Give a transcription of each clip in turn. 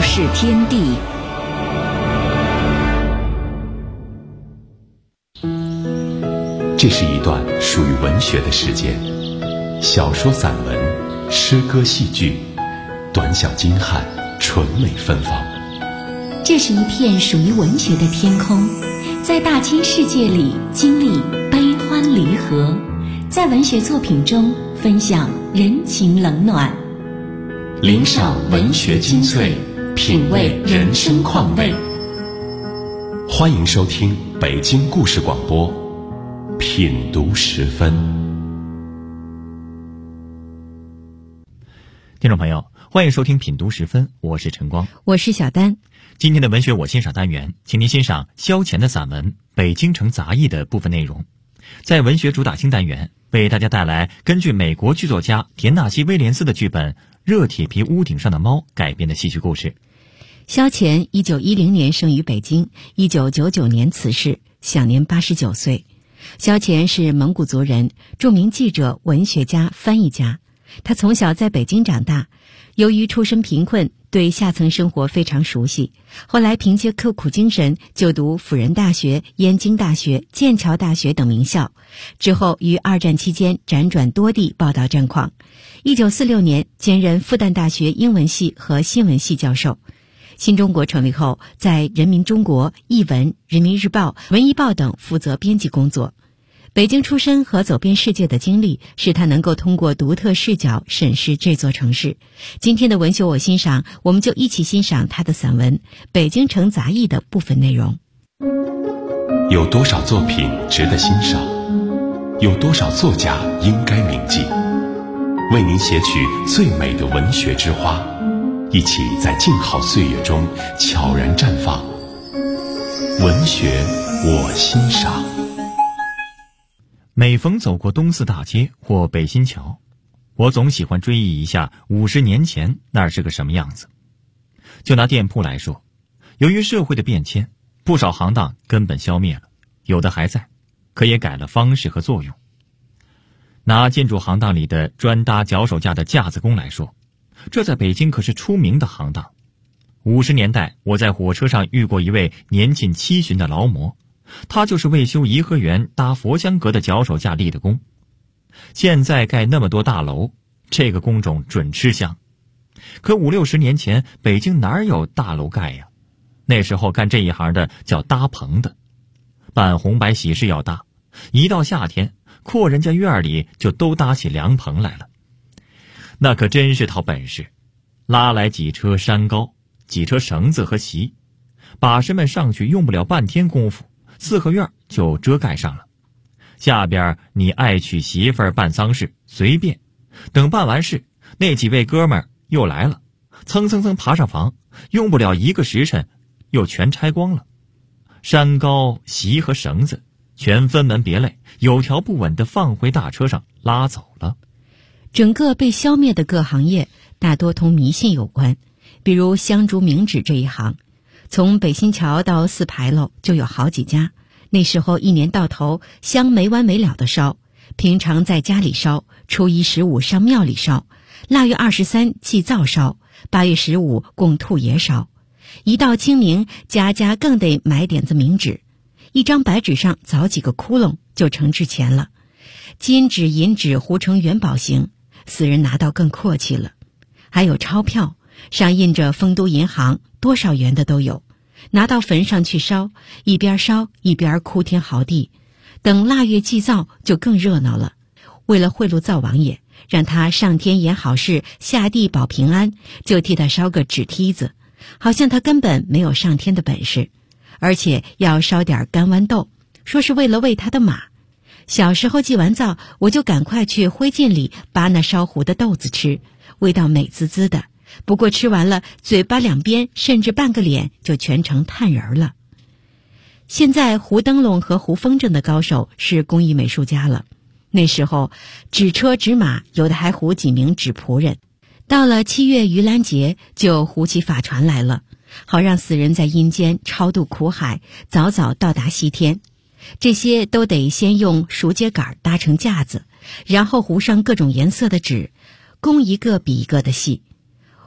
视天地。 这是一段属于文学的时间，小说、散文、诗歌、戏剧，短小精悍，纯美芬芳。 这是一片属于文学的天空，在大千世界里经历悲欢离合，在文学作品中分享人情冷暖， 聆赏文学精粹，品味人生况味。欢迎收听北京故事广播品读时分。 听众朋友，欢迎收听品读时分，我是陈光， 我是小丹。 今天的文学我欣赏单元，请您欣赏萧乾的散文《北京城杂役》的部分内容。在文学主打星单元，为大家带来根据美国剧作家田纳西·威廉斯的剧本《热铁皮屋顶上的猫》改编的戏剧故事。 萧乾1910年生于北京，1999年辞世，享年89岁。萧乾是蒙古族人，著名记者、文学家、翻译家。他从小在北京长大，由于出身贫困，对下层生活非常熟悉。后来凭借刻苦精神，就读辅仁大学、燕京大学、剑桥大学等名校。之后于二战期间辗转多地报道战况。1946年兼任复旦大学英文系和新闻系教授。新中国成立后，在人民中国、译文、人民日报、文艺报等负责编辑工作。北京出身和走遍世界的经历，使他能够通过独特视角审视这座城市。今天的文学我欣赏，我们就一起欣赏他的散文《北京城杂役》的部分内容。 有多少作品值得欣赏？有多少作家应该铭记？为您写取最美的文学之花，一起在静好岁月中悄然绽放。文学我欣赏。 每逢走过东四大街或北新桥，我总喜欢追忆一下50年前那儿是个什么样子。就拿店铺来说，由于社会的变迁，不少行当根本消灭了，有的还在，可也改了方式和作用。拿建筑行当里的专搭脚手架的架子工来说，这在北京可是出名的行当。50年代，我在火车上遇过一位年近70的劳模，他就是为修颐和园搭佛香阁的脚手架立的功。现在盖那么多大楼，这个工种准吃香。可50-60年前，北京哪有大楼盖呀？那时候干这一行的叫搭棚的，办红白喜事要搭，一到夏天，阔人家院里就都搭起凉棚来了。那可真是套本事，拉来几车山膏，几车绳子和席，把式们上去用不了半天功夫，4合院就遮盖上了。下边你爱娶媳妇儿办丧事随便，等办完事，那几位哥们儿又来了，蹭蹭蹭爬上房，用不了1个时辰又全拆光了。山膏、席和绳子全分门别类，有条不紊地放回大车上拉走了。 整个被消灭的各行业大多同迷信有关，比如香烛冥纸这一行，从北新桥到4牌楼就有好几家。那时候一年到头香没完没了的烧，平常在家里烧，初一15上庙里烧，腊月23祭灶烧，8月15供兔爷烧。一到清明，家家更得买点子冥纸，一张白纸上凿几个窟窿就成纸钱了。金纸银纸糊成元宝形，死人拿到更阔气了。还有钞票，上印着丰都银行，多少元的都有，拿到坟上去烧，一边烧一边哭天嚎地。等腊月祭灶就更热闹了，为了贿赂灶王爷，让他上天言好事，下地保平安，就替他烧个纸梯子，好像他根本没有上天的本事。而且要烧点干豌豆，说是为了喂他的马。小时候祭完灶，我就赶快去灰烬里扒那烧糊的豆子吃，味道美滋滋的，不过吃完了，嘴巴两边甚至半个脸就全成炭人了。现在糊灯笼和糊风筝的高手是工艺美术家了，那时候纸车纸马，有的还糊几名纸仆人。到了7月盂兰节，就糊起法船来了，好让死人在阴间超度苦海，早早到达西天。这些都得先用熟秸秆搭成架子，然后糊上各种颜色的纸，工一个比一个的细。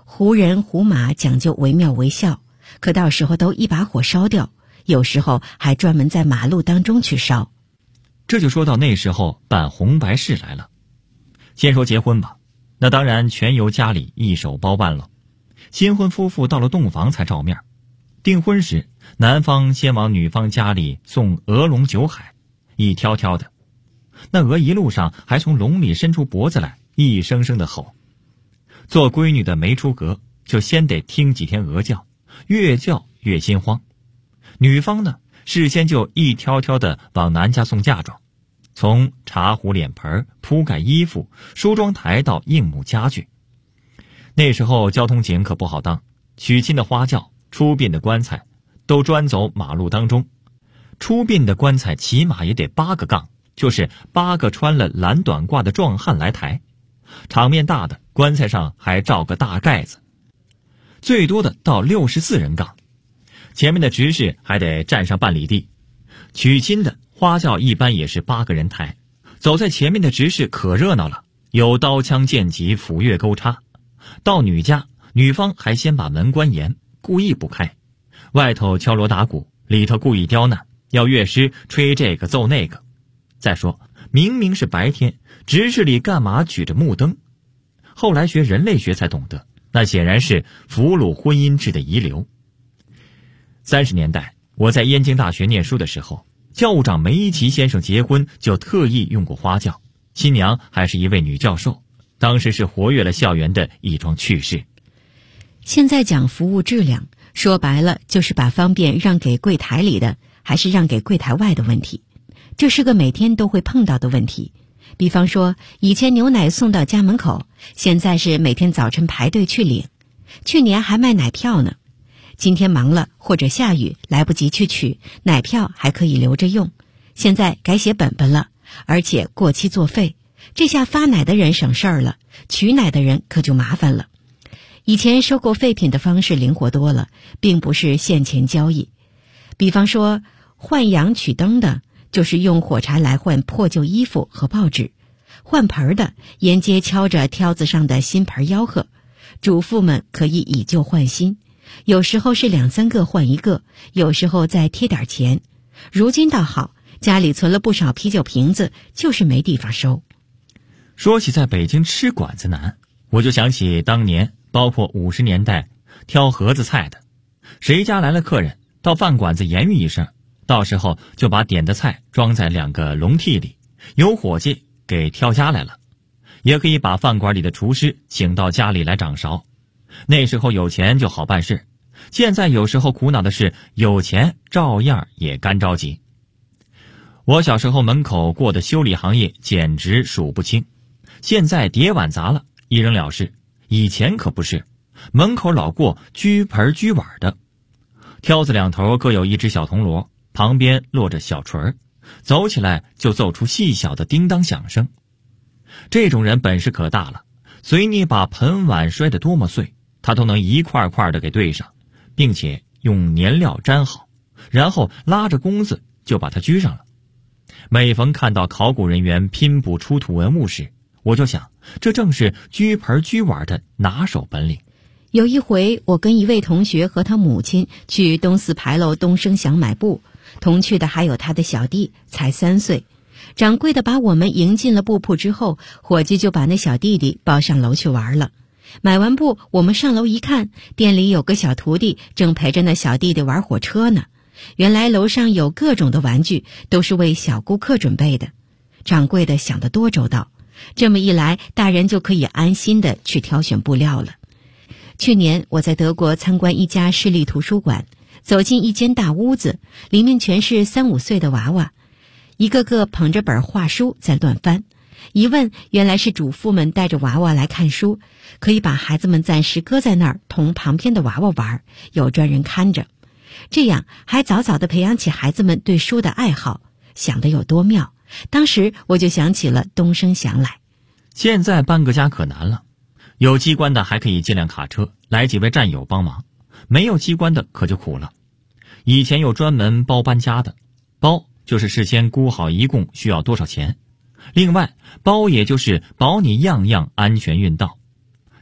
胡人胡马讲究惟妙惟肖，可到时候都一把火烧掉，有时候还专门在马路当中去烧。 这就说到那时候办红白事来了。先说结婚吧，那当然全由家里一手包办了。新婚夫妇到了洞房才照面。订婚时，男方先往女方家里送鹅笼酒海，一挑挑的。那鹅一路上还从笼里伸出脖子来，一声声的吼。做闺女的没出阁，就先得听几天鹅叫，越叫越心慌。女方呢，事先就一挑挑的往男家送嫁妆，从茶壶脸盆、铺盖衣服、梳妆台到硬木家具。那时候交通警可不好当，娶亲的花轿、出殡的棺材都专走马路当中。出殡的棺材起码也得8个杠，就是8个穿了蓝短褂的壮汉来抬。场面大的，棺材上还罩个大盖子，最多的到64人杠。前面的执事还得站上半里地。娶亲的花轿一般也是8个人抬，走在前面的执事可热闹了，有刀枪剑戟斧钺钩叉。到女家，女方还先把门关严，故意不开，外头敲锣打鼓，里头故意刁难，要乐师吹这个奏那个。再说明明是白天，执事里干嘛举着木灯？后来学人类学才懂得，那显然是俘虏婚姻制的遗留。30年代我在燕京大学念书的时候，教务长梅贻琦先生结婚就特意用过花轿，新娘还是一位女教授，当时是活跃了校园的一桩趣事。 现在讲服务质量，说白了就是把方便让给柜台里的，还是让给柜台外的问题。这是个每天都会碰到的问题。比方说，以前牛奶送到家门口，现在是每天早晨排队去领。去年还卖奶票呢，今天忙了或者下雨来不及去取，奶票还可以留着用。现在改写本本了，而且过期作废，这下发奶的人省事儿了，取奶的人可就麻烦了。以前收购废品的方式灵活多了，并不是现钱交易。比方说换阳取灯的，就是用火柴来换破旧衣服和报纸；换盆的沿街敲着挑子上的新盆吆喝，主妇们可以以旧换新，有时候是2、3个换一个，有时候再贴点钱。如今倒好，家里存了不少啤酒瓶子，就是没地方收。 说起在北京吃馆子难，我就想起当年包括50年代挑盒子菜的，谁家来了客人，到饭馆子言语一声，到时候就把点的菜装在2个笼屉里，有伙计给挑家来了。也可以把饭馆里的厨师请到家里来掌勺。那时候有钱就好办事，现在有时候苦恼的是有钱照样也干着急。我小时候门口过的修理行业简直数不清，现在碟碗砸了一扔了事，以前可不是，门口老过居盆居碗的，挑子2头各有一只小铜锣，旁边落着小锤儿，走起来就奏出细小的叮当响声。这种人本事可大了，随你把盆碗摔得多么碎，他都能一块块的给对上，并且用粘料粘好，然后拉着弓子就把它居上了。每逢看到考古人员拼补出土文物时，我就想，这正是居盆居碗的拿手本领。 有一回，我跟一位同学和他母亲去东四牌楼东升祥买布，同去的还有他的小弟，才3岁。掌柜的把我们迎进了布铺之后，伙计就把那小弟弟抱上楼去玩了。买完布，我们上楼一看，店里有个小徒弟正陪着那小弟弟玩火车呢。原来楼上有各种的玩具，都是为小顾客准备的。掌柜的想得多周到，这么一来，大人就可以安心的去挑选布料了。去年我在德国参观一家市立图书馆，走进一间大屋子，里面全是3、5岁的娃娃，一个个捧着本画书在乱翻。一问，原来是主妇们带着娃娃来看书，可以把孩子们暂时搁在那儿，同旁边的娃娃玩，有专人看着。这样还早早地培养起孩子们对书的爱好，想得有多妙。当时我就想起了东升祥来。 现在搬个家可难了，有机关的还可以借辆卡车来几位战友帮忙，没有机关的可就苦了。以前有专门包搬家的，包就是事先估好一共需要多少钱，另外包也就是保你样样安全运到。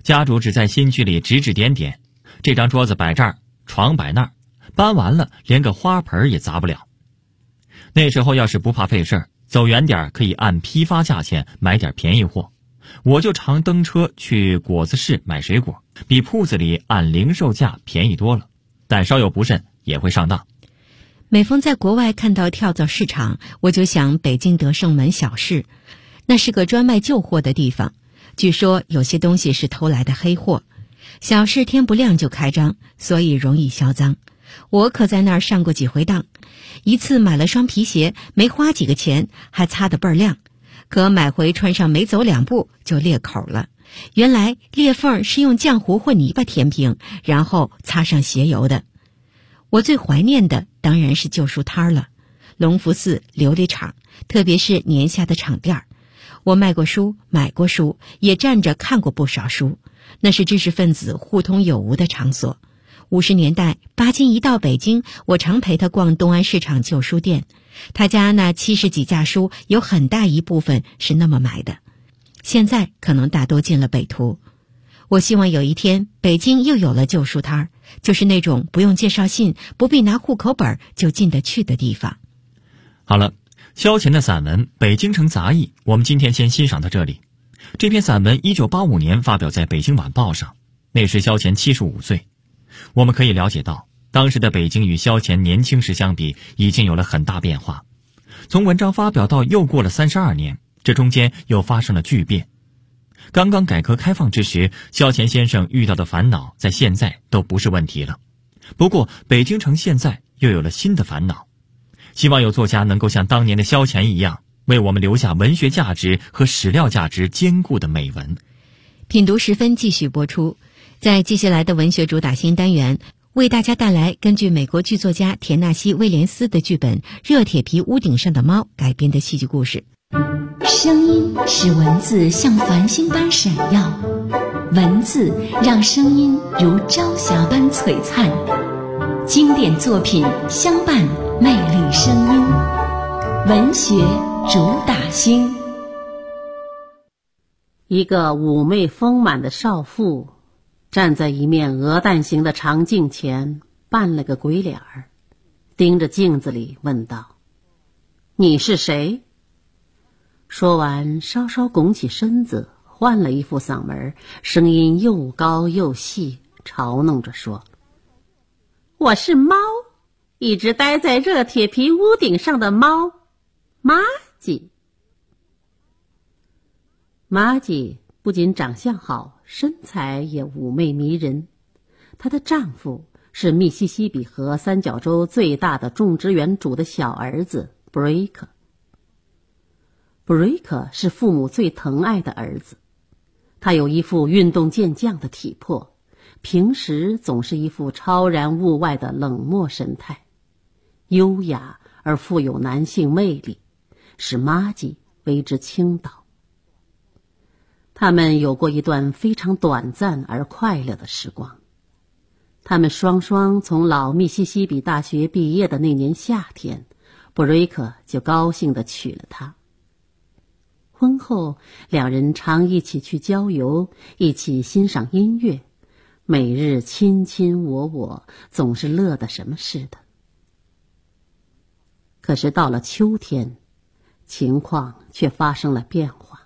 家主只在新居里指指点点，这张桌子摆这儿，床摆那儿，搬完了连个花盆也砸不了。那时候要是不怕费事儿，走远点可以按批发价钱买点便宜货，我就常蹬车去果子市买水果，比铺子里按零售价便宜多了，但稍有不慎也会上当。 每逢在国外看到跳蚤市场，我就想北京德胜门小市，那是个专卖旧货的地方，据说有些东西是偷来的黑货。小市天不亮就开张，所以容易销赃。我可在那儿上过几回当，一次买了双皮鞋，没花几个钱，还擦得倍儿亮，可买回穿上没走2步就裂口了。原来裂缝是用浆糊或泥巴填平，然后擦上鞋油的。我最怀念的当然是旧书摊了，隆福寺、琉璃厂，特别是年下的厂店。我卖过书，买过书，也站着看过不少书，那是知识分子互通有无的场所。50年代，巴金一到北京，我常陪他逛东安市场旧书店，他家那70几架书有很大一部分是那么买的，现在可能大多进了北图。我希望有一天北京又有了旧书摊，就是那种不用介绍信，不必拿户口本就进得去的地方。 好了，萧乾的散文《北京城杂役》我们今天先欣赏到这里。这篇散文1985年发表在《北京晚报》上，那时萧乾75岁。我们可以了解到，当时的北京与萧乾年轻时相比已经有了很大变化。从文章发表到又过了32年，这中间又发生了巨变。刚刚改革开放之时，萧乾先生遇到的烦恼在现在都不是问题了。不过北京城现在又有了新的烦恼。希望有作家能够像当年的萧乾一样，为我们留下文学价值和史料价值兼顾的美文。 品读10分继续播出，在接下来的文学主打新单元，为大家带来根据美国剧作家田纳西·威廉斯的剧本《热铁皮屋顶上的猫》改编的戏剧故事。 声音使文字像繁星般闪耀，文字让声音如朝霞般璀璨。经典作品相伴魅力声音，文学主打星。 一个妩媚丰满的少妇站在一面鹅蛋形的长镜前，扮了个鬼脸儿，盯着镜子里问道：“你是谁？”说完，稍稍拱起身子，换了一副嗓门，声音又高又细，嘲弄着说：“我是猫，一直待在热铁皮屋顶上的猫，玛吉。”玛吉不仅长相好，身材也妩媚迷人。她的丈夫是密西西比河三角洲最大的种植园主的小儿子布瑞克。布瑞克是父母最疼爱的儿子，他有一副运动健将的体魄，平时总是一副超然物外的冷漠神态，优雅而富有男性魅力，使玛吉为之倾倒。他们有过一段非常短暂而快乐的时光。他们双双从老密西西比大学毕业的那年夏天，布瑞克就高兴地娶了她。婚后，两人常一起去郊游，一起欣赏音乐，每日卿卿我我，总是乐得什么似的。可是到了秋天，情况却发生了变化。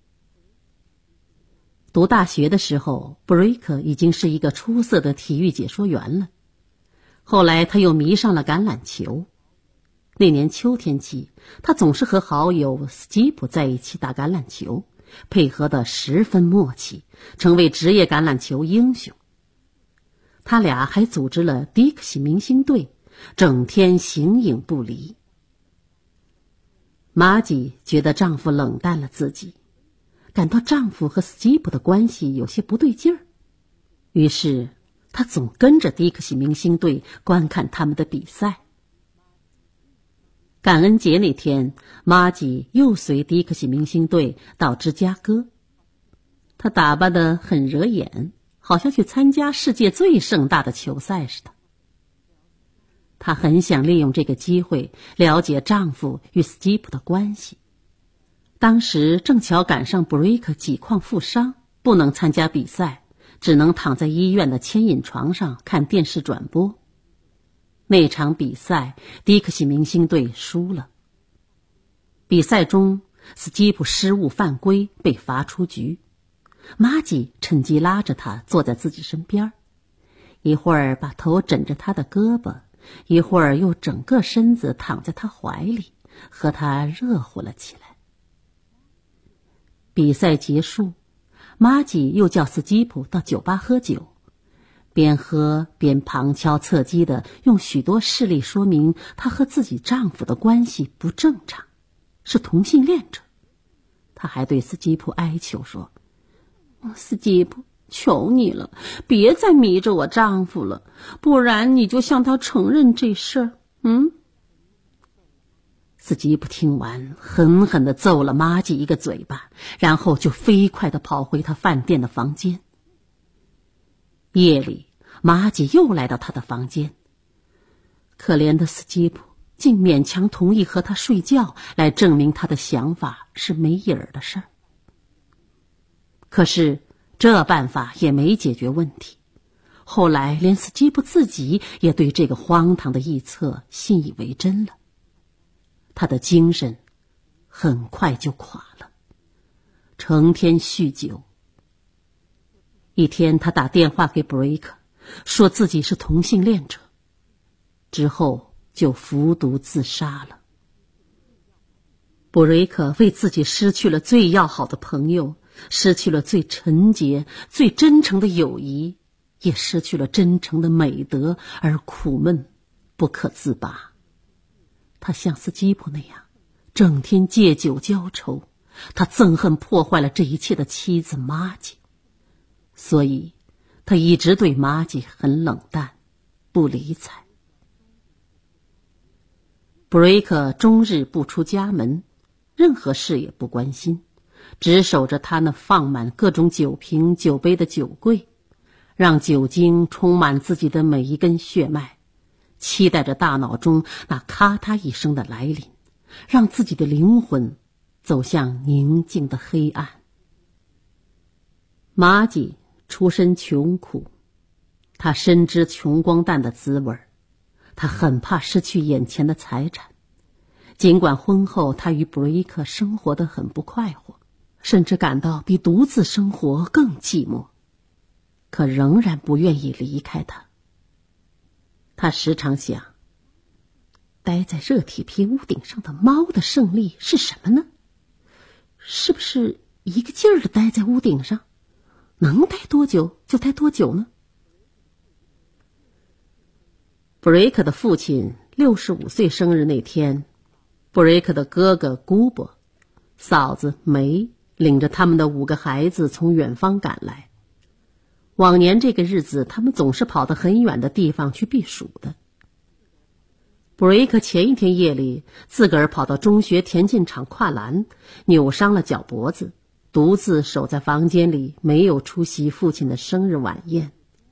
读大学的时候，布瑞克已经是一个出色的体育解说员了。后来他又迷上了橄榄球。那年秋天起，他总是和好友斯基普在一起打橄榄球，配合得十分默契，成为职业橄榄球英雄。他俩还组织了迪克西明星队，整天形影不离。玛吉觉得丈夫冷淡了自己，感到丈夫和斯基普的关系有些不对劲儿，于是她总跟着迪克西明星队观看他们的比赛。感恩节那天，玛吉又随迪克西明星队到芝加哥，她打扮得很惹眼，好像去参加世界最盛大的球赛似的。她很想利用这个机会了解丈夫与斯基普的关系。当时正巧赶上布瑞克几况负伤，不能参加比赛， 只能躺在医院的牵引床上看电视转播。那场比赛，迪克西明星队输了。比赛中，斯基普失误犯规被罚出局，玛吉趁机拉着他坐在自己身边，一会儿把头枕着他的胳膊，一会儿又整个身子躺在他怀里，和他热乎了起来。比赛结束，玛吉又叫斯基普到酒吧喝酒，边喝边旁敲侧击地用许多事例说明她和自己丈夫的关系不正常，是同性恋者。她还对斯基普哀求说：斯基普，求你了，别再迷着我丈夫了，不然你就向他承认这事儿。斯基普听完，狠狠地揍了玛吉一个嘴巴，然后就飞快地跑回他饭店的房间。夜里，玛吉又来到他的房间，可怜的斯基普竟勉强同意和他睡觉，来证明他的想法是没影儿的事儿。可是这办法也没解决问题，后来连斯基普自己也对这个荒唐的臆测信以为真了。他的精神很快就垮了，成天酗酒。一天，他打电话给布瑞克，说自己是同性恋者，之后就服毒自杀了。布瑞克为自己失去了最要好的朋友，失去了最纯洁、最真诚的友谊，也失去了真诚的美德，而苦闷不可自拔。他像斯基普那样，整天借酒浇愁，他憎恨破坏了这一切的妻子玛吉，所以他一直对玛吉很冷淡，不理睬。布瑞克终日不出家门，任何事也不关心，只守着他那放满各种酒瓶酒杯的酒柜，让酒精充满自己的每一根血脉，期待着大脑中那咔嗒一声的来临，让自己的灵魂走向宁静的黑暗。玛吉出身穷苦，他深知穷光蛋的滋味，他很怕失去眼前的财产。尽管婚后他与布瑞克生活得很不快活，甚至感到比独自生活更寂寞，可仍然不愿意离开他。他时常想，待在热铁皮屋顶上的猫的胜利是什么呢？是不是一个劲儿地待在屋顶上，能待多久就待多久呢？布瑞克的父亲65岁生日那天，布瑞克的哥哥古伯、嫂子梅领着他们的5个孩子从远方赶来。往年这个日子，他们总是跑到很远的地方去避暑的。布瑞克前一天夜里自个儿跑到中学田径场跨栏，扭伤了脚脖子，独自守在房间里，没有出席父亲的生日晚宴。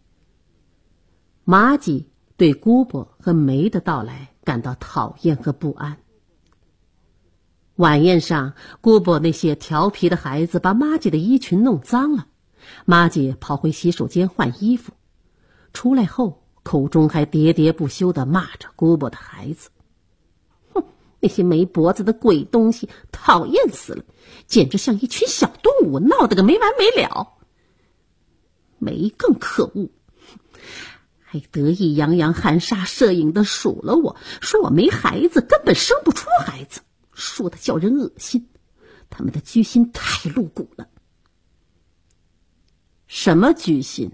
玛吉对姑伯和梅的到来感到讨厌和不安。晚宴上，姑伯那些调皮的孩子把玛吉的衣裙弄脏了，玛吉跑回洗手间换衣服，出来后口中还喋喋不休地骂着姑伯的孩子：那些没脖子的鬼东西，讨厌死了，简直像一群小动物，闹得个没完没了。梅更可恶，还得意洋洋含沙射影地数了我，说我没孩子，根本生不出孩子，说的叫人恶心。他们的居心太露骨了。什么居心？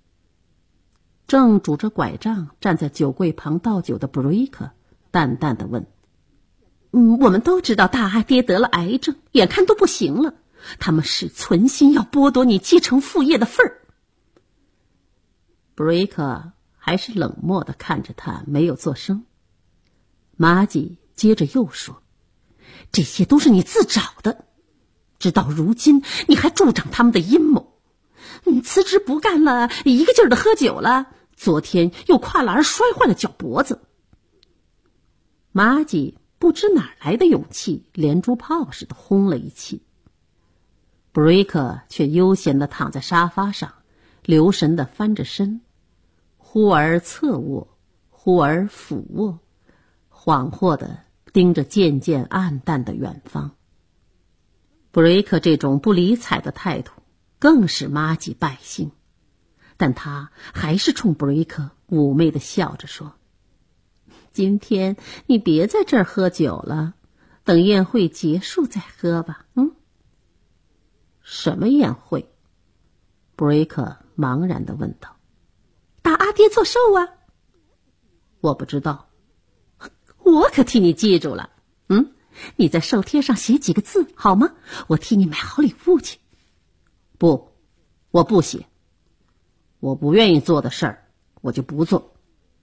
正拄着拐杖站在酒柜旁倒酒的布瑞克淡淡地问：我们都知道大阿爹得了癌症，眼看都不行了，他们是存心要剥夺你继承父业的份儿。布瑞克还是冷漠地看着他，没有作声。玛吉接着又说：这些都是你自找的，直到如今你还助长他们的阴谋。你辞职不干了，一个劲儿的喝酒了，昨天又跨栏摔坏了脚脖子。玛吉不知哪来的勇气，连珠炮似的轰了一气。布瑞克却悠闲地躺在沙发上， 留神地翻着身，忽而侧卧，忽而俯卧，恍惚地盯着渐渐暗淡的远方。布瑞克这种不理睬的态度更使玛吉败兴，但他还是冲布瑞克妩媚地笑着说：今天你别在这儿喝酒了，等宴会结束再喝吧。什么宴会？布瑞克茫然地问道。大阿爹做寿啊。我不知道。我可替你记住了。你在寿贴上写几个字好吗？我替你买好礼物去。不，我不写。我不愿意做的事儿，我就不做。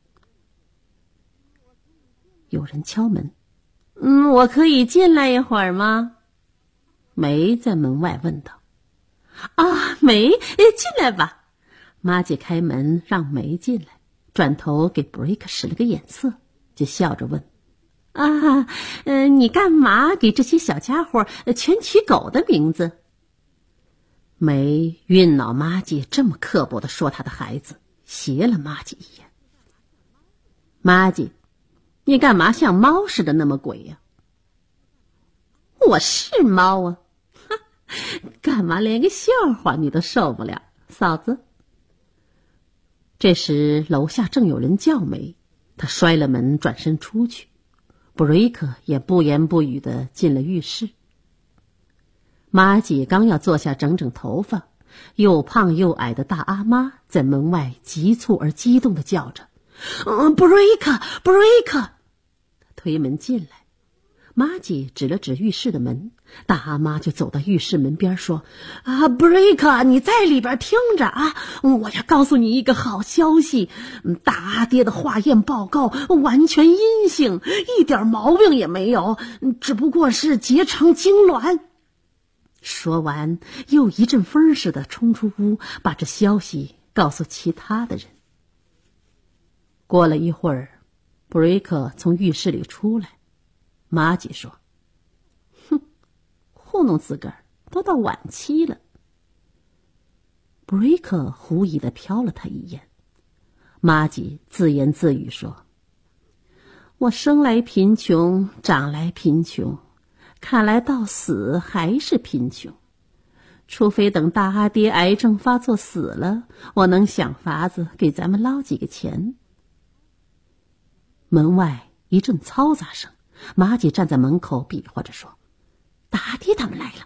有人敲门。我可以进来一会儿吗？梅在门外问道。梅，进来吧。玛吉开门让梅进来，转头给布瑞克使了个眼色，就笑着问：你干嘛给这些小家伙全取狗的名字？梅晕恼玛吉这么刻薄地说他的孩子，斜了玛吉一眼。玛吉，你干嘛像猫似的那么鬼呀？我是猫啊，干嘛连个笑话你都受不了，嫂子？这时楼下正有人叫梅，他摔了门转身出去。布瑞克也不言不语地进了浴室。玛吉刚要坐下整整头发，又胖又矮的大阿妈在门外急促而激动地叫着：布瑞克，布瑞克！推门进来，玛吉指了指浴室的门，大阿妈就走到浴室门边说：布瑞克，你在里边听着啊，我要告诉你一个好消息，大阿爹的化验报告完全阴性，一点毛病也没有，只不过是结肠痉挛。说完又一阵风似的冲出屋，把这消息告诉其他的人。过了一会儿，布瑞克从浴室里出来，玛吉说：糊弄自个儿，都到晚期了。布瑞克狐疑地瞟了他一眼。玛吉自言自语说：我生来贫穷，长来贫穷，看来到死还是贫穷，除非等大阿爹癌症发作死了，我能想法子给咱们捞几个钱。门外一阵嘈杂声，玛吉站在门口比划着说：大阿爹他们来了。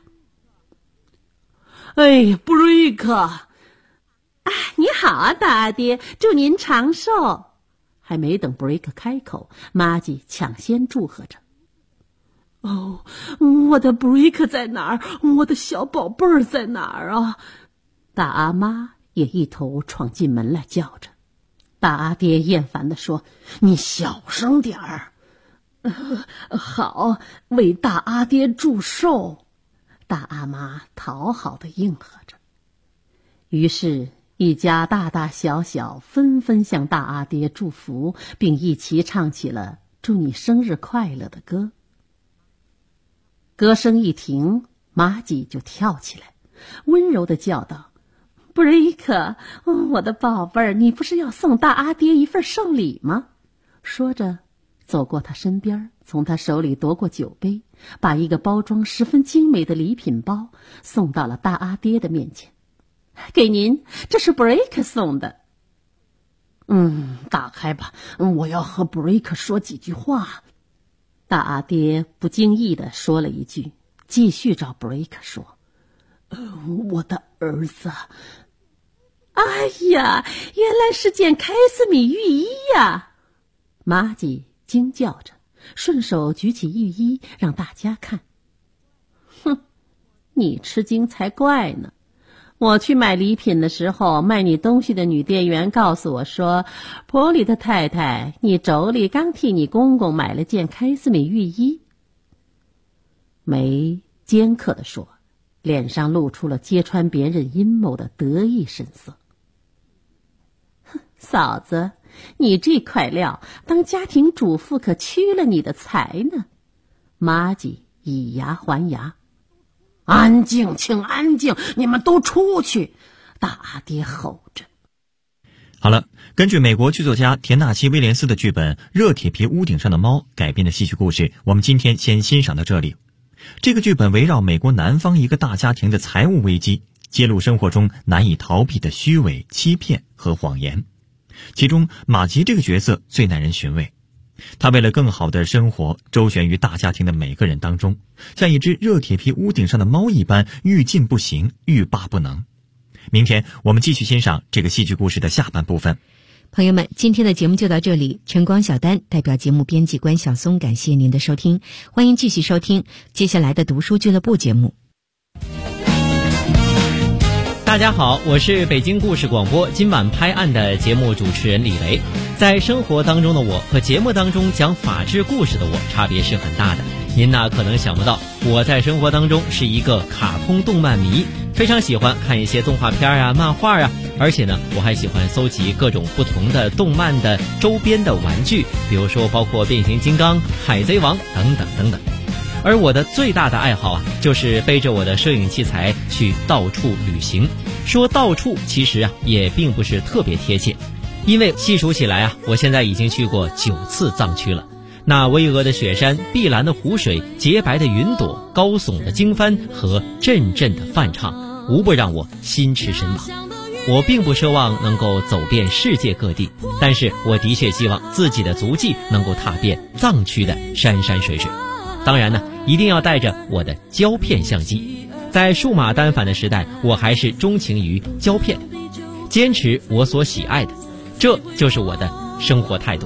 布瑞克！你好啊，大阿爹，祝您长寿。还没等布瑞克开口，玛吉抢先祝贺着：我的布瑞克在哪儿？我的小宝贝儿在哪儿啊？大阿妈也一头闯进门来叫着。大阿爹厌烦地说：你小声点儿。好，为大阿爹祝寿。大阿妈讨好地应和着。于是一家大大小小纷纷向大阿爹祝福，并一起唱起了祝你生日快乐的歌。歌声一停，玛吉就跳起来，温柔地叫道：布瑞克，我的宝贝儿，你不是要送大阿爹一份寿礼吗？说着走过他身边，从他手里夺过酒杯，把一个包装十分精美的礼品包送到了大阿爹的面前。给您，这是布瑞克送的。打开吧，我要和布瑞克说几句话。大阿爹不经意地说了一句，继续找布瑞克说：我的儿子。哎呀，原来是件凯斯米浴衣呀！玛吉惊叫着，顺手举起浴衣让大家看。你吃惊才怪呢！我去买礼品的时候，卖你东西的女店员告诉我说：波利的太太，你妯娌刚替你公公买了件凯斯米浴衣。梅尖刻地说，脸上露出了揭穿别人阴谋的得意神色。嫂子，你这块料当家庭主妇可屈了你的才呢。玛吉以牙还牙。安静，请安静，你们都出去。 大跌吼着。 好了，根据美国剧作家田纳西·威廉斯的剧本《热铁皮屋顶上的猫》改编的戏剧故事，我们今天先欣赏到这里。这个剧本围绕美国南方一个大家庭的财务危机，揭露生活中难以逃避的虚伪、欺骗和谎言。其中马吉这个角色最耐人寻味，他为了更好的生活，周旋于大家庭的每个人当中，像一只热铁皮屋顶上的猫一般，欲进不行，欲罢不能。明天我们继续欣赏这个戏剧故事的下半部分。 朋友们，今天的节目就到这里。晨光小丹代表节目编辑关晓松，感谢您的收听，欢迎继续收听接下来的读书俱乐部节目。 大家好，我是北京故事广播今晚拍案的节目主持人李雷。在生活当中的我和节目当中讲法治故事的我差别是很大的。您呢可能想不到，我在生活当中是一个卡通动漫迷，非常喜欢看一些动画片啊、漫画啊，而且呢我还喜欢搜集各种不同的动漫的周边的玩具，比如说包括变形金刚、海贼王等等等等。而我的最大的爱好啊，就是背着我的摄影器材去到处旅行。说到处其实啊也并不是特别贴切，因为细数起来啊，我现在已经去过9次藏区了。那巍峨的雪山、碧蓝的湖水、洁白的云朵、高耸的经幡和阵阵的梵唱，无不让我心驰神往。我并不奢望能够走遍世界各地，但是我的确希望自己的足迹能够踏遍藏区的山山水水。当然呢，一定要带着我的胶片相机。在数码单反的时代，我还是钟情于胶片，坚持我所喜爱的，这就是我的生活态度。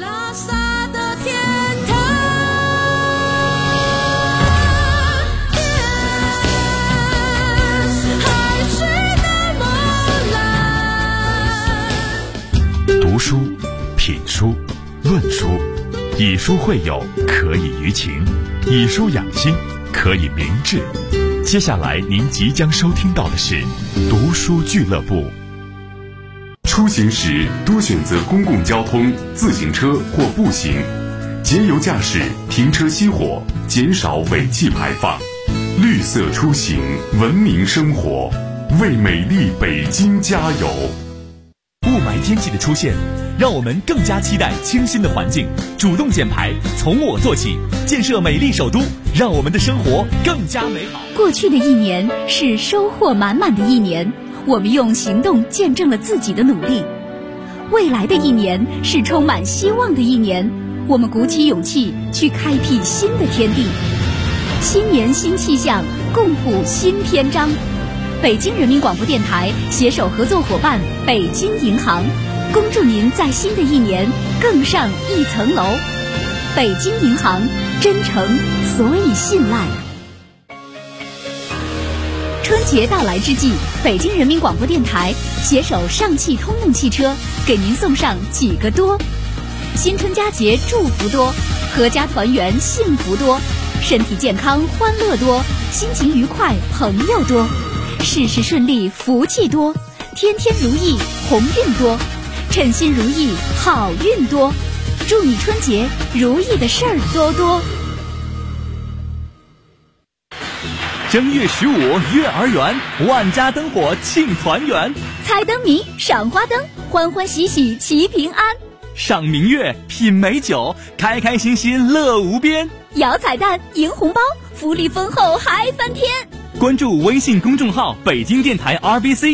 读书、品书、论书，以书会友，可以娱情；以书养心，可以明志。接下来您即将收听到的是读书俱乐部。 出行时多选择公共交通、自行车或步行，节油驾驶，停车熄火，减少尾气排放。绿色出行，文明生活，为美丽北京加油。 雾霾天气的出现，让我们更加期待清新的环境，主动减排，从我做起，建设美丽首都，让我们的生活更加美好。 过去的一年是收获满满的一年，我们用行动见证了自己的努力。未来的一年是充满希望的一年，我们鼓起勇气去开辟新的天地。新年新气象，共谱新篇章。北京人民广播电台携手合作伙伴北京银行，恭祝您在新的一年更上一层楼。北京银行，真诚所以信赖。春节到来之际，北京人民广播电台携手上汽通用汽车，给您送上几个多：新春佳节祝福多，阖家团圆幸福多，身体健康欢乐多，心情愉快朋友多，事事顺利福气多，天天如意鸿运多，称心如意好运多，祝你春节如意的事儿多多。 正月15月儿圆，万家灯火庆团圆， 猜灯谜赏花灯，欢欢喜喜齐平安， 赏明月品美酒，开开心心乐无边， 摇彩蛋赢红包，福利丰厚嗨翻天。 关注微信公众号北京电台 RBC